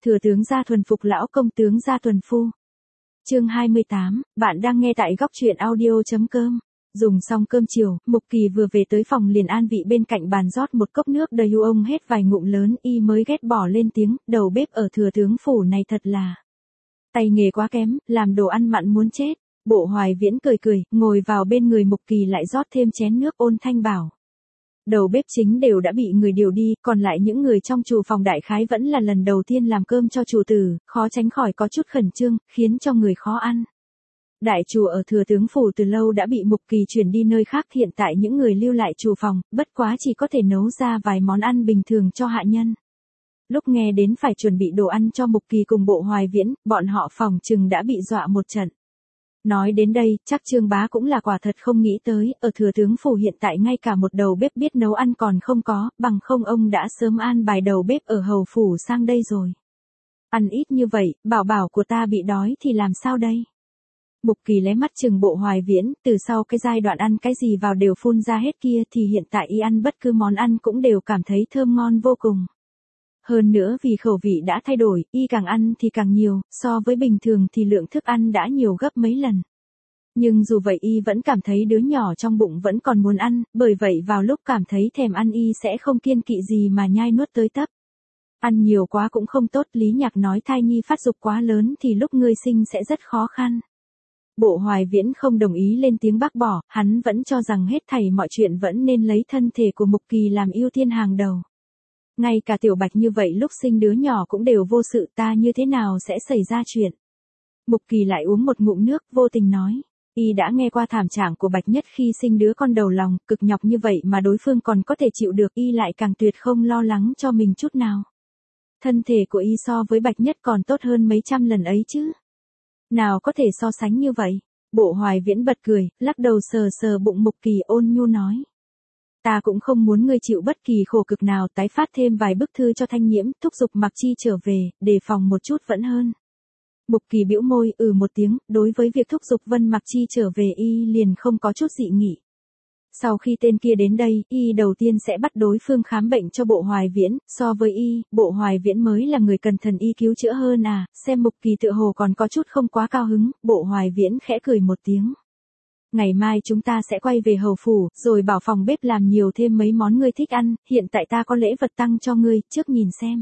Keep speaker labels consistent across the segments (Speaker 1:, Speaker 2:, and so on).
Speaker 1: Thừa tướng gia thuần phục lão công tướng gia tuần phu. Chương 28, bạn đang nghe tại góc truyện audio.com. Dùng xong cơm chiều, Mục Kỳ vừa về tới phòng liền an vị bên cạnh bàn rót một cốc nước đầy ông hết vài ngụm lớn, y mới ghét bỏ lên tiếng, đầu bếp ở thừa tướng phủ này thật là tay nghề quá kém, làm đồ ăn mặn muốn chết. Bộ Hoài Viễn cười cười, ngồi vào bên người Mục Kỳ lại rót thêm chén nước, ôn thanh bảo. Đầu bếp chính đều đã bị người điều đi, còn lại những người trong chủ phòng đại khái vẫn là lần đầu tiên làm cơm cho chủ tử, khó tránh khỏi có chút khẩn trương, khiến cho người khó ăn. Đại chủ ở thừa tướng phủ từ lâu đã bị Mục Kỳ chuyển đi nơi khác, hiện tại những người lưu lại chủ phòng, bất quá chỉ có thể nấu ra vài món ăn bình thường cho hạ nhân. Lúc nghe đến phải chuẩn bị đồ ăn cho Mục Kỳ cùng Bộ Hoài Viễn, bọn họ phòng chừng đã bị dọa một trận. Nói đến đây, chắc Trương Bá cũng là quả thật không nghĩ tới, ở thừa tướng phủ hiện tại ngay cả một đầu bếp biết nấu ăn còn không có, bằng không ông đã sớm an bài đầu bếp ở hầu phủ sang đây rồi. Ăn ít như vậy, bảo của ta bị đói thì làm sao đây? Mục Kỳ lé mắt chừng Bộ Hoài Viễn, từ sau cái giai đoạn ăn cái gì vào đều phun ra hết kia thì hiện tại y ăn bất cứ món ăn cũng đều cảm thấy thơm ngon vô cùng. Hơn nữa vì khẩu vị đã thay đổi, y càng ăn thì càng nhiều, so với bình thường thì lượng thức ăn đã nhiều gấp mấy lần. Nhưng dù vậy y vẫn cảm thấy đứa nhỏ trong bụng vẫn còn muốn ăn, bởi vậy vào lúc cảm thấy thèm ăn y sẽ không kiêng kỵ gì mà nhai nuốt tới tấp. Ăn nhiều quá cũng không tốt, Lý Nhạc nói thai nhi phát dục quá lớn thì lúc ngươi sinh sẽ rất khó khăn. Bộ Hoài Viễn không đồng ý lên tiếng bác bỏ, hắn vẫn cho rằng hết thảy mọi chuyện vẫn nên lấy thân thể của Mục Kỳ làm ưu tiên hàng đầu. Ngay cả Tiểu Bạch như vậy lúc sinh đứa nhỏ cũng đều vô sự, ta như thế nào sẽ xảy ra chuyện. Mục Kỳ lại uống một ngụm nước, vô tình nói. Y đã nghe qua thảm trạng của Bạch Nhất khi sinh đứa con đầu lòng, cực nhọc như vậy mà đối phương còn có thể chịu được, y lại càng tuyệt không lo lắng cho mình chút nào. Thân thể của y so với Bạch Nhất còn tốt hơn mấy trăm lần ấy chứ. Nào có thể so sánh như vậy. Bộ Hoài Viễn bật cười, lắc đầu sờ sờ bụng Mục Kỳ, ôn nhu nói. Ta cũng không muốn ngươi chịu bất kỳ khổ cực nào, tái phát thêm vài bức thư cho Thanh Nhiễm, thúc giục Mặc Chi trở về, đề phòng một chút vẫn hơn. Mục Kỳ bĩu môi, một tiếng, đối với việc thúc giục Vân Mặc Chi trở về y liền không có chút dị nghị. Sau khi tên kia đến đây, y đầu tiên sẽ bắt đối phương khám bệnh cho Bộ Hoài Viễn, so với y, Bộ Hoài Viễn mới là người cần thần y cứu chữa hơn à, xem Mục Kỳ tựa hồ còn có chút không quá cao hứng, Bộ Hoài Viễn khẽ cười một tiếng. Ngày mai chúng ta sẽ quay về hầu phủ, rồi bảo phòng bếp làm nhiều thêm mấy món ngươi thích ăn, hiện tại ta có lễ vật tăng cho ngươi, trước nhìn xem.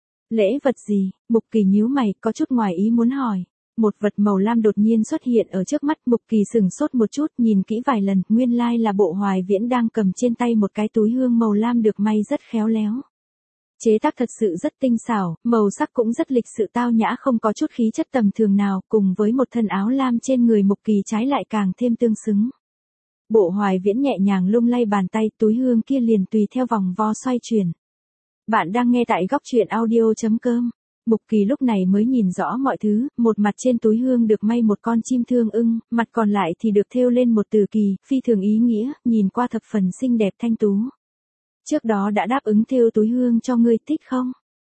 Speaker 1: Lễ vật gì? Mục Kỳ nhíu mày, có chút ngoài ý muốn hỏi. Một vật màu lam đột nhiên xuất hiện ở trước mắt, Mục Kỳ sửng sốt một chút, nhìn kỹ vài lần, nguyên lai là Bộ Hoài Viễn đang cầm trên tay một cái túi hương màu lam được may rất khéo léo. Chế tác thật sự rất tinh xảo, màu sắc cũng rất lịch sự tao nhã, không có chút khí chất tầm thường nào, cùng với một thân áo lam trên người Mục Kỳ trái lại càng thêm tương xứng. Bộ Hoài Viễn nhẹ nhàng lung lay bàn tay, túi hương kia liền tùy theo vòng vo xoay chuyển. Bạn đang nghe tại góc truyện audio.com. Mục Kỳ lúc này mới nhìn rõ mọi thứ, một mặt trên túi hương được may một con chim thương ưng, mặt còn lại thì được thêu lên một từ kỳ, phi thường ý nghĩa, nhìn qua thập phần xinh đẹp thanh tú. Trước đó đã đáp ứng thêu túi hương cho ngươi, thích không?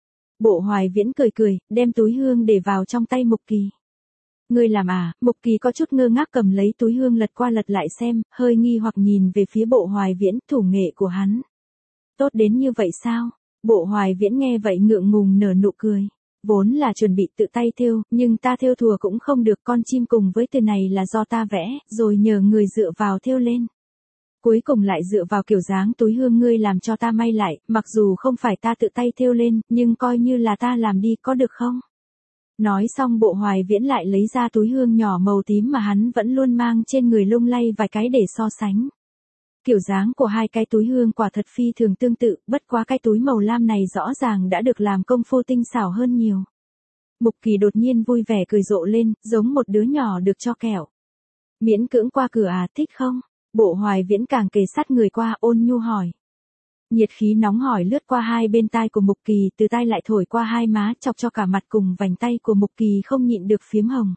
Speaker 1: Bộ Hoài Viễn cười cười, đem túi hương để vào trong tay Mục Kỳ. Ngươi làm à? Mục Kỳ có chút ngơ ngác cầm lấy túi hương lật qua lật lại xem, hơi nghi hoặc nhìn về phía Bộ Hoài Viễn, thủ nghệ của hắn. Tốt đến như vậy sao? Bộ Hoài Viễn nghe vậy ngượng ngùng nở nụ cười. Vốn là chuẩn bị tự tay thêu, nhưng ta thêu thùa cũng không được, con chim cùng với từ này là do ta vẽ, rồi nhờ người dựa vào thêu lên. Cuối cùng lại dựa vào kiểu dáng túi hương ngươi làm cho ta may lại, mặc dù không phải ta tự tay thêu lên, nhưng coi như là ta làm đi, có được không? Nói xong Bộ Hoài Viễn lại lấy ra túi hương nhỏ màu tím mà hắn vẫn luôn mang trên người, lung lay vài cái để so sánh. Kiểu dáng của hai cái túi hương quả thật phi thường tương tự, bất quá cái túi màu lam này rõ ràng đã được làm công phu tinh xảo hơn nhiều. Mục Kỳ đột nhiên vui vẻ cười rộ lên, giống một đứa nhỏ được cho kẹo. Miễn cưỡng qua cửa à, thích không? Bộ Hoài Viễn càng kề sát người qua, ôn nhu hỏi. Nhiệt khí nóng hổi lướt qua hai bên tai của Mục Kỳ, từ tai lại thổi qua hai má, chọc cho cả mặt cùng vành tay của Mục Kỳ không nhịn được phiếm hồng.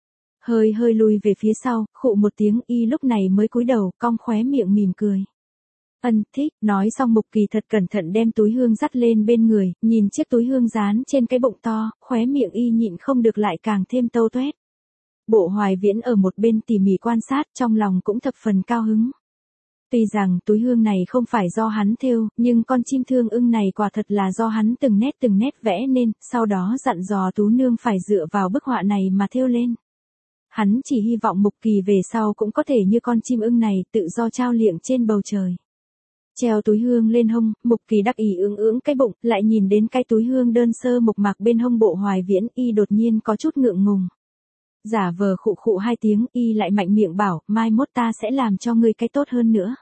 Speaker 1: Hơi lùi về phía sau, khụ một tiếng, y lúc này mới cúi đầu, cong khóe miệng mỉm cười. Thích, nói xong Mục Kỳ thật cẩn thận đem túi hương dắt lên bên người, nhìn chiếc túi hương dán trên cái bụng to, khóe miệng y nhịn không được lại càng thêm tâu tuét. Bộ Hoài Viễn ở một bên tỉ mỉ quan sát, trong lòng cũng thập phần cao hứng. Tuy rằng túi hương này không phải do hắn thêu, nhưng con chim thương ưng này quả thật là do hắn từng nét vẽ nên, sau đó dặn dò Tú Nương phải dựa vào bức họa này mà thêu lên. Hắn chỉ hy vọng Mục Kỳ về sau cũng có thể như con chim ưng này tự do trao liệng trên bầu trời. Treo túi hương lên hông, Mục Kỳ đắc ý ưỡng ưỡng cái bụng, lại nhìn đến cái túi hương đơn sơ mộc mạc bên hông Bộ Hoài Viễn, y đột nhiên có chút ngượng ngùng. Giả vờ khụ khụ 2 tiếng, y lại mạnh miệng bảo, mai mốt ta sẽ làm cho ngươi cái tốt hơn nữa.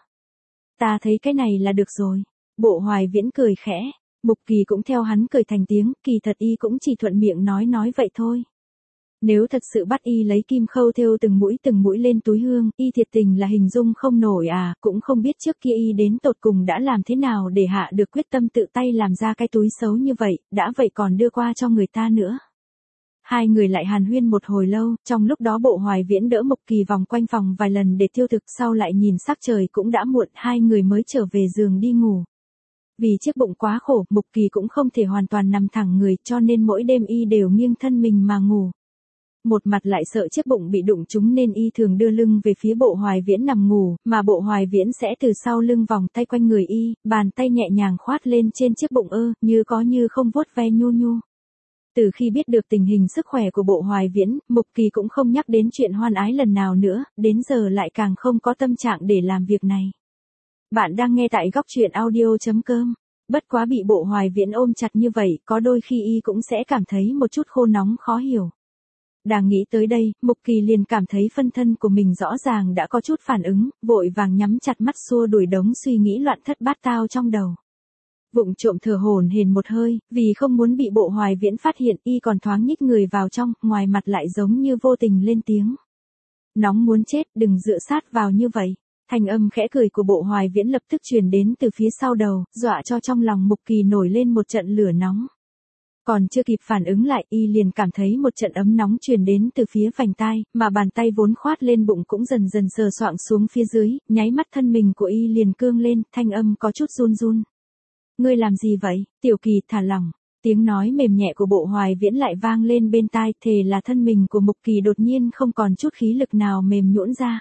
Speaker 1: Ta thấy cái này là được rồi. Bộ Hoài Viễn cười khẽ, Mục Kỳ cũng theo hắn cười thành tiếng, kỳ thật y cũng chỉ thuận miệng nói vậy thôi. Nếu thật sự bắt y lấy kim khâu thêu từng mũi lên túi hương, y thiệt tình là hình dung không nổi à, cũng không biết trước kia y đến tột cùng đã làm thế nào để hạ được quyết tâm tự tay làm ra cái túi xấu như vậy, đã vậy còn đưa qua cho người ta nữa. Hai người lại hàn huyên một hồi lâu, trong lúc đó Bộ Hoài Viễn đỡ Mục Kỳ vòng quanh phòng vài lần để tiêu thực, sau lại nhìn sắc trời cũng đã muộn, hai người mới trở về giường đi ngủ. Vì chiếc bụng quá khổ, Mục Kỳ cũng không thể hoàn toàn nằm thẳng người, cho nên mỗi đêm y đều nghiêng thân mình mà ngủ. Một mặt lại sợ chiếc bụng bị đụng trúng nên y thường đưa lưng về phía Bộ Hoài Viễn nằm ngủ, mà Bộ Hoài Viễn sẽ từ sau lưng vòng tay quanh người y, bàn tay nhẹ nhàng khoát lên trên chiếc bụng như có như không vuốt ve nhu nhu. Từ khi biết được tình hình sức khỏe của Bộ Hoài Viễn, Mục Kỳ cũng không nhắc đến chuyện hoan ái lần nào nữa, đến giờ lại càng không có tâm trạng để làm việc này. Bạn đang nghe tại góc truyện audio.com. Bất quá bị Bộ Hoài Viễn ôm chặt như vậy, có đôi khi y cũng sẽ cảm thấy một chút khô nóng khó hiểu. Đang nghĩ tới đây, Mục Kỳ liền cảm thấy phân thân của mình rõ ràng đã có chút phản ứng, vội vàng nhắm chặt mắt xua đuổi đống suy nghĩ loạn thất bát tao trong đầu. Vụng trộm thở hổn hển một hơi, vì không muốn bị Bộ Hoài Viễn phát hiện, y còn thoáng nhích người vào trong, ngoài mặt lại giống như vô tình lên tiếng. Nóng muốn chết, đừng dựa sát vào như vậy. Thanh âm khẽ cười của Bộ Hoài Viễn lập tức truyền đến từ phía sau đầu, dọa cho trong lòng Mục Kỳ nổi lên một trận lửa nóng. Còn chưa kịp phản ứng lại, y liền cảm thấy một trận ấm nóng truyền đến từ phía vành tai, mà bàn tay vốn khoát lên bụng cũng dần dần sờ soạng xuống phía dưới, nháy mắt thân mình của y liền cương lên, thanh âm có chút run run. Ngươi làm gì vậy, Tiểu Kỳ, thả lỏng. Tiếng nói mềm nhẹ của Bộ Hoài Viễn lại vang lên bên tai, thề là thân mình của Mục Kỳ đột nhiên không còn chút khí lực nào mềm nhũn ra.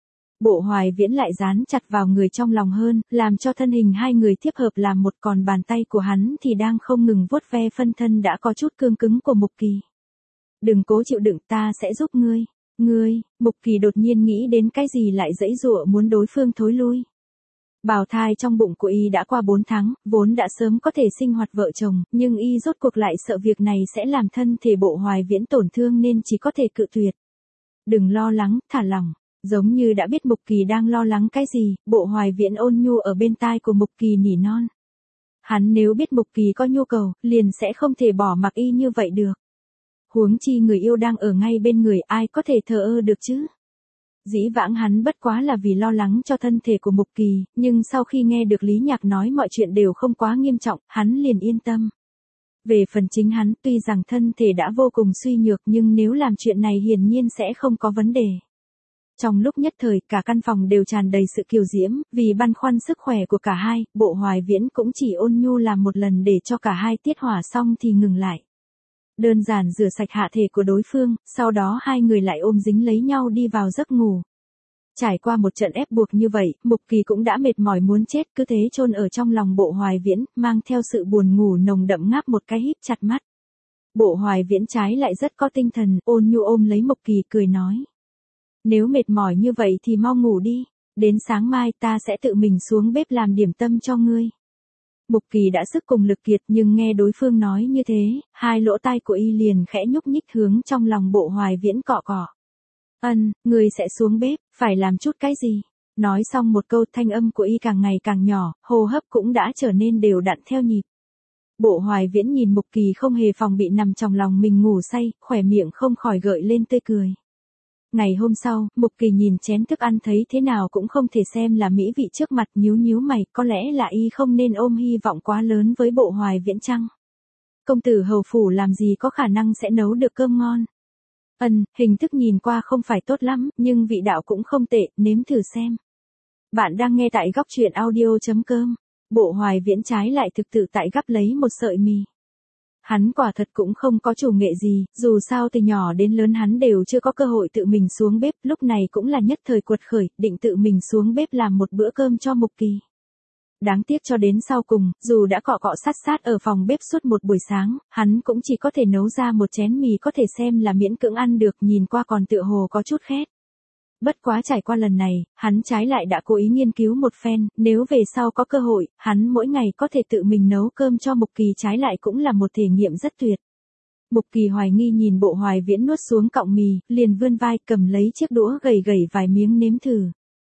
Speaker 1: Bộ Hoài Viễn lại dán chặt vào người trong lòng hơn, làm cho thân hình hai người tiếp hợp làm một, còn bàn tay của hắn thì đang không ngừng vuốt ve phân thân đã có chút cương cứng của Mục Kỳ. Đừng cố chịu đựng, ta sẽ giúp ngươi. Ngươi, Mục Kỳ đột nhiên nghĩ đến cái gì lại giãy giụa muốn đối phương thối lui. Bào thai trong bụng của y đã qua 4 tháng, vốn đã sớm có thể sinh hoạt vợ chồng, nhưng y rốt cuộc lại sợ việc này sẽ làm thân thể Bộ Hoài Viễn tổn thương nên chỉ có thể cự tuyệt. Đừng lo lắng, thả lỏng. Giống như đã biết Mục Kỳ đang lo lắng cái gì, Bộ Hoài Viễn ôn nhu ở bên tai của Mục Kỳ nỉ non. Hắn nếu biết Mục Kỳ có nhu cầu, liền sẽ không thể bỏ mặc y như vậy được. Huống chi người yêu đang ở ngay bên người, ai có thể thờ ơ được chứ? Dĩ vãng hắn bất quá là vì lo lắng cho thân thể của Mục Kỳ, nhưng sau khi nghe được Lý Nhạc nói mọi chuyện đều không quá nghiêm trọng, hắn liền yên tâm. Về phần chính hắn, tuy rằng thân thể đã vô cùng suy nhược nhưng nếu làm chuyện này hiển nhiên sẽ không có vấn đề. Trong lúc nhất thời, cả căn phòng đều tràn đầy sự kiều diễm, vì băn khoăn sức khỏe của cả hai, Bộ Hoài Viễn cũng chỉ ôn nhu làm một lần để cho cả hai tiết hỏa xong thì ngừng lại. Đơn giản rửa sạch hạ thể của đối phương, sau đó hai người lại ôm dính lấy nhau đi vào giấc ngủ. Trải qua một trận ép buộc như vậy, Mục Kỳ cũng đã mệt mỏi muốn chết, cứ thế chôn ở trong lòng Bộ Hoài Viễn, mang theo sự buồn ngủ nồng đậm ngáp một cái híp chặt mắt. Bộ Hoài Viễn trái lại rất có tinh thần, ôn nhu ôm lấy Mục Kỳ cười nói. Nếu mệt mỏi như vậy thì mau ngủ đi, đến sáng mai ta sẽ tự mình xuống bếp làm điểm tâm cho ngươi. Mục Kỳ đã sức cùng lực kiệt nhưng nghe đối phương nói như thế, hai lỗ tai của y liền khẽ nhúc nhích hướng trong lòng Bộ Hoài Viễn cọ cọ. Ngươi sẽ xuống bếp, phải làm chút cái gì? Nói xong một câu, thanh âm của y càng ngày càng nhỏ, hô hấp cũng đã trở nên đều đặn theo nhịp. Bộ Hoài Viễn nhìn Mục Kỳ không hề phòng bị nằm trong lòng mình ngủ say, khỏe miệng không khỏi gợi lên tươi cười. Ngày hôm sau, Mục Kỳ nhìn chén thức ăn thấy thế nào cũng không thể xem là mỹ vị trước mặt, nhíu nhíu mày, có lẽ là y không nên ôm hy vọng quá lớn với Bộ Hoài Viễn chăng? Công tử hầu phủ làm gì có khả năng sẽ nấu được cơm ngon? Hình thức nhìn qua không phải tốt lắm, nhưng vị đạo cũng không tệ, nếm thử xem. Bạn đang nghe tại góc truyện audio.com. Bộ Hoài Viễn trái lại thực tự tại gắp lấy một sợi mì. Hắn quả thật cũng không có chủ nghệ gì, dù sao từ nhỏ đến lớn hắn đều chưa có cơ hội tự mình xuống bếp, lúc này cũng là nhất thời quật khởi, định tự mình xuống bếp làm một bữa cơm cho Mục Kỳ. Đáng tiếc cho đến sau cùng, dù đã cọ cọ sát sát ở phòng bếp suốt một buổi sáng, hắn cũng chỉ có thể nấu ra một chén mì có thể xem là miễn cưỡng ăn được, nhìn qua còn tựa hồ có chút khét. Bất quá trải qua lần này, hắn trái lại đã cố ý nghiên cứu một phen, nếu về sau có cơ hội, hắn mỗi ngày có thể tự mình nấu cơm cho Mục Kỳ trái lại cũng là một thể nghiệm rất tuyệt. Mục Kỳ hoài nghi nhìn Bộ Hoài Viễn nuốt xuống cọng mì, liền vươn vai cầm lấy chiếc đũa gầy gầy vài miếng nếm thử.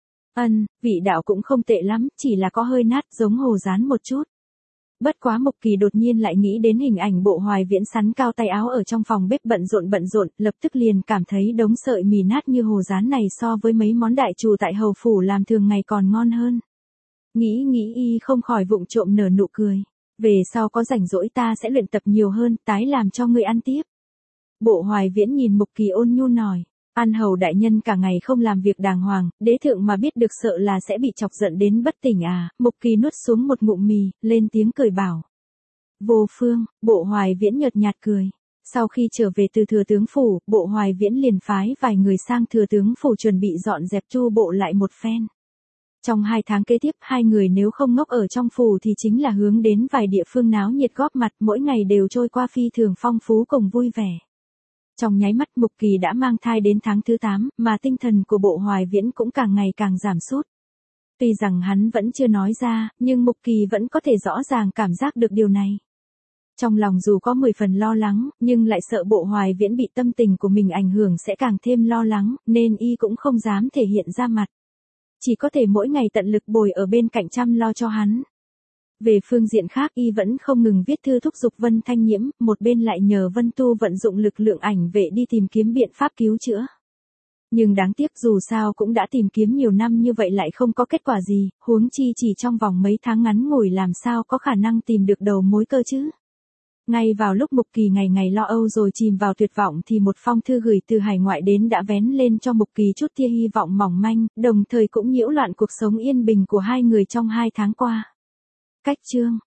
Speaker 1: Vị đạo cũng không tệ lắm, chỉ là có hơi nát giống hồ rán một chút. Bất quá Mục Kỳ đột nhiên lại nghĩ đến hình ảnh Bộ Hoài Viễn sắn cao tay áo ở trong phòng bếp bận rộn, lập tức liền cảm thấy đống sợi mì nát như hồ rán này so với mấy món đại trù tại hầu phủ làm thường ngày còn ngon hơn. Nghĩ y không khỏi vụng trộm nở nụ cười. Về sau có rảnh rỗi ta sẽ luyện tập nhiều hơn, tái làm cho ngươi ăn tiếp. Bộ Hoài Viễn nhìn Mục Kỳ ôn nhu nói. An hầu đại nhân cả ngày không làm việc đàng hoàng, đế thượng mà biết được sợ là sẽ bị chọc giận đến bất tỉnh à. Mục Kỳ nuốt xuống một ngụm mì, lên tiếng cười bảo. Vô phương, Bộ Hoài Viễn nhợt nhạt cười. Sau khi trở về từ thừa tướng phủ, Bộ Hoài Viễn liền phái vài người sang thừa tướng phủ chuẩn bị dọn dẹp chu bộ lại một phen. Trong 2 tháng kế tiếp, hai người nếu không ngốc ở trong phủ thì chính là hướng đến vài địa phương náo nhiệt góp mặt, mỗi ngày đều trôi qua phi thường phong phú cùng vui vẻ. Trong nháy mắt Mục Kỳ đã mang thai đến tháng thứ 8, mà tinh thần của Bộ Hoài Viễn cũng càng ngày càng giảm sút. Tuy rằng hắn vẫn chưa nói ra, nhưng Mục Kỳ vẫn có thể rõ ràng cảm giác được điều này. Trong lòng dù có 10 phần lo lắng, nhưng lại sợ Bộ Hoài Viễn bị tâm tình của mình ảnh hưởng sẽ càng thêm lo lắng, nên y cũng không dám thể hiện ra mặt. Chỉ có thể mỗi ngày tận lực bồi ở bên cạnh chăm lo cho hắn. Về phương diện khác y vẫn không ngừng viết thư thúc giục Vân Thanh Nhiễm, một bên lại nhờ Vân Tu vận dụng lực lượng ảnh vệ đi tìm kiếm biện pháp cứu chữa. Nhưng đáng tiếc dù sao cũng đã tìm kiếm nhiều năm như vậy lại không có kết quả gì, huống chi chỉ trong vòng mấy tháng ngắn ngủi làm sao có khả năng tìm được đầu mối cơ chứ. Ngay vào lúc Mục Kỳ ngày ngày lo âu rồi chìm vào tuyệt vọng thì một phong thư gửi từ hải ngoại đến đã vén lên cho Mục Kỳ chút tia hy vọng mỏng manh, đồng thời cũng nhiễu loạn cuộc sống yên bình của hai người trong 2 tháng qua. Cách chương